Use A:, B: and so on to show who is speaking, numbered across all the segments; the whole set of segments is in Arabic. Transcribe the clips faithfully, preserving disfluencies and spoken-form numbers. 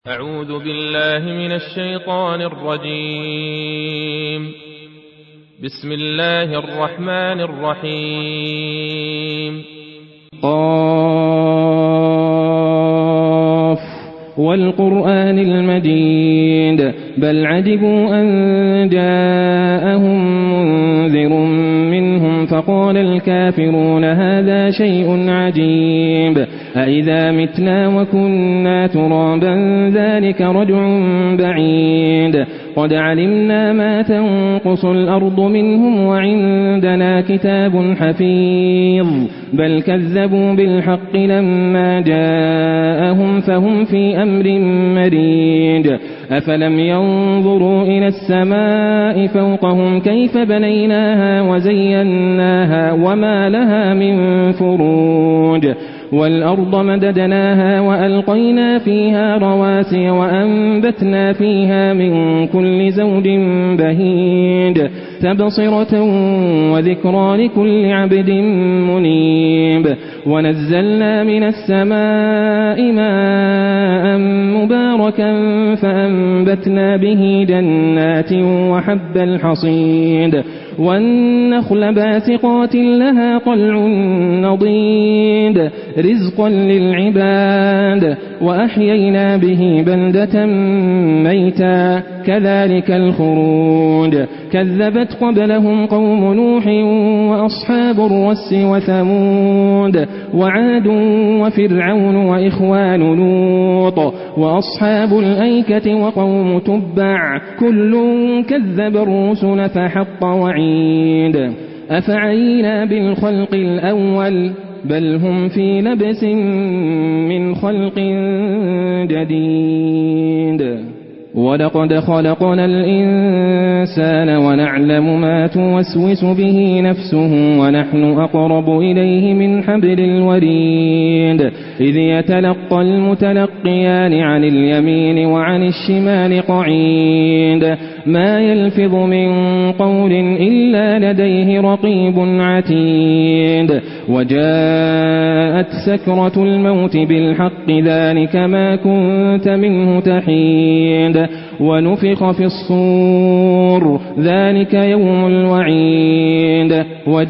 A: أعوذ بالله من الشيطان الرجيم. بسم الله الرحمن الرحيم.
B: قاف والقرآن المجيد بل عجبوا أن جاءهم منذر منهم فقال الكافرون هذا شيء عجيب أإذا متنا وكنا ترابا ذلك رجع بعيد قد علمنا ما تنقص الأرض منهم وعندنا كتاب حفيظ بل كذبوا بالحق لما جاءهم فهم في أمر مريج أفلم ينظروا إلى السماء فوقهم كيف بنيناها وزيناها وما لها من فروج والأرض مددناها وألقينا فيها رواسي وأنبتنا فيها من كل زوج بهيج تبصرة وذكرى لكل عبد منيب ونزلنا من السماء ماء مباركا فأنبتنا به جنات وحب الحصيد والنخل باسقات لها طلع نضيد رزقا للعباد وأحيينا به بلدة ميتا كذلك الخروج كذبت قبلهم قوم نوح وأصحاب الرس وثمود وعاد وفرعون وإخوان لوط وأصحاب الأيكة وقوم تبع كل كذب الرسل فحق وعيد أفعينا بالخلق الأول بل هم في لبس من خلق جديد ولقد خلقنا الإنسان ونعلم ما توسوس به نفسه ونحن أقرب إليه من حبل الوريد إذ يتلقى المتلقيان عن اليمين وعن الشمال قعيد ما يلفظ من قول إلا لديه رقيب عتيد وجاءت سكرة الموت بالحق ذلك ما كنت منه تحيد ونفخ في الصور ذلك يوم الوعيد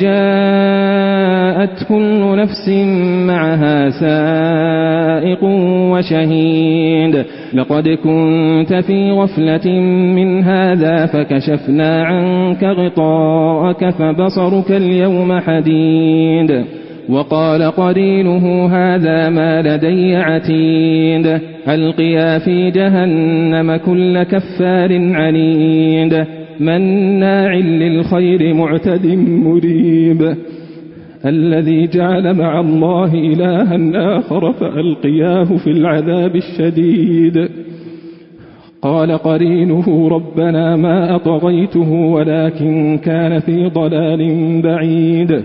B: وجاءت كل نفس معها سائق وشهيد لقد كنت في غفلة من هذا فكشفنا عنك غطاءك فبصرك اليوم حديد وقال قرينه هذا ما لدي عتيد ألقيا في جهنم كل كفار عنيد مناع للخير معتد مريب الذي جعل مع الله إلها آخر فألقياه في العذاب الشديد قال قرينه ربنا ما أطغيته ولكن كان في ضلال بعيد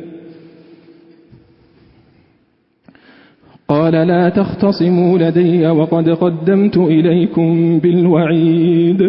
B: قال لا تختصموا لدي وقد قدمت إليكم بالوعيد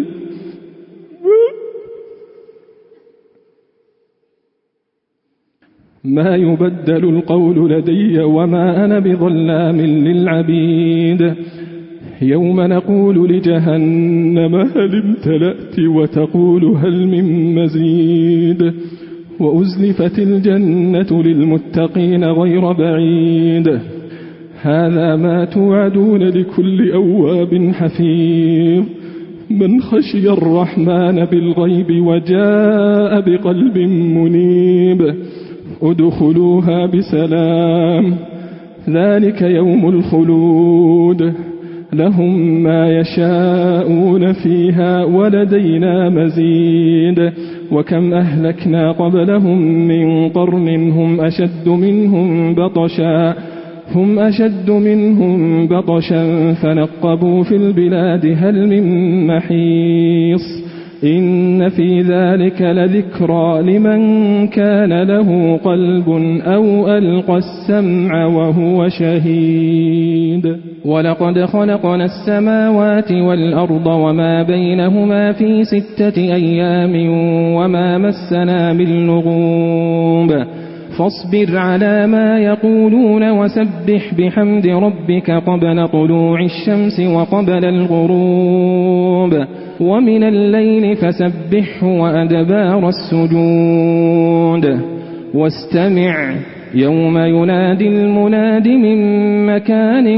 B: ما يبدل القول لدي وما أنا بظلام للعبيد يوم نقول لجهنم هل امتلأت وتقول هل من مزيد وأزلفت الجنة للمتقين غير بعيد هذا ما توعدون لكل أواب حفيظ من خشي الرحمن بالغيب وجاء بقلب منيب ادخلوها بسلام ذلك يوم الخلود لهم ما يشاءون فيها ولدينا مزيد وكم أهلكنا قبلهم من قرن هم أشد منهم بطشا هم أشد منهم بطشا فنقبوا في البلاد هل من محيص إن في ذلك لذكرى لمن كان له قلب أو ألقى السمع وهو شهيد ولقد خلقنا السماوات والأرض وما بينهما في ستة أيام وما مسنا من لغوب فاصبر على ما يقولون وسبح بحمد ربك قبل طلوع الشمس وقبل الغروب ومن الليل فسبحه وأدبار السجود واستمع يوم ينادي المناد من مكان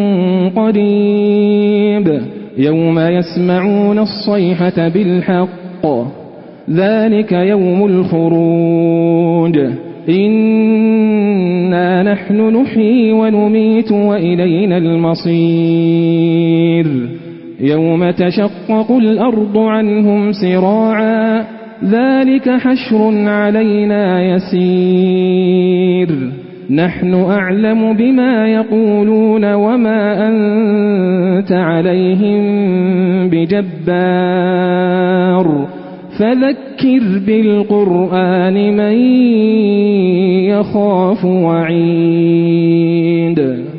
B: قريب يوم يسمعون الصيحة بالحق ذلك يوم الخروج إنا نحن نحيي ونميت وإلينا المصير يوم تشقق الأرض عنهم سراعا ذلك حشر علينا يسير نحن أعلم بما يقولون وما أنت عليهم بجبار فذكر بالقرآن من يخاف وعيد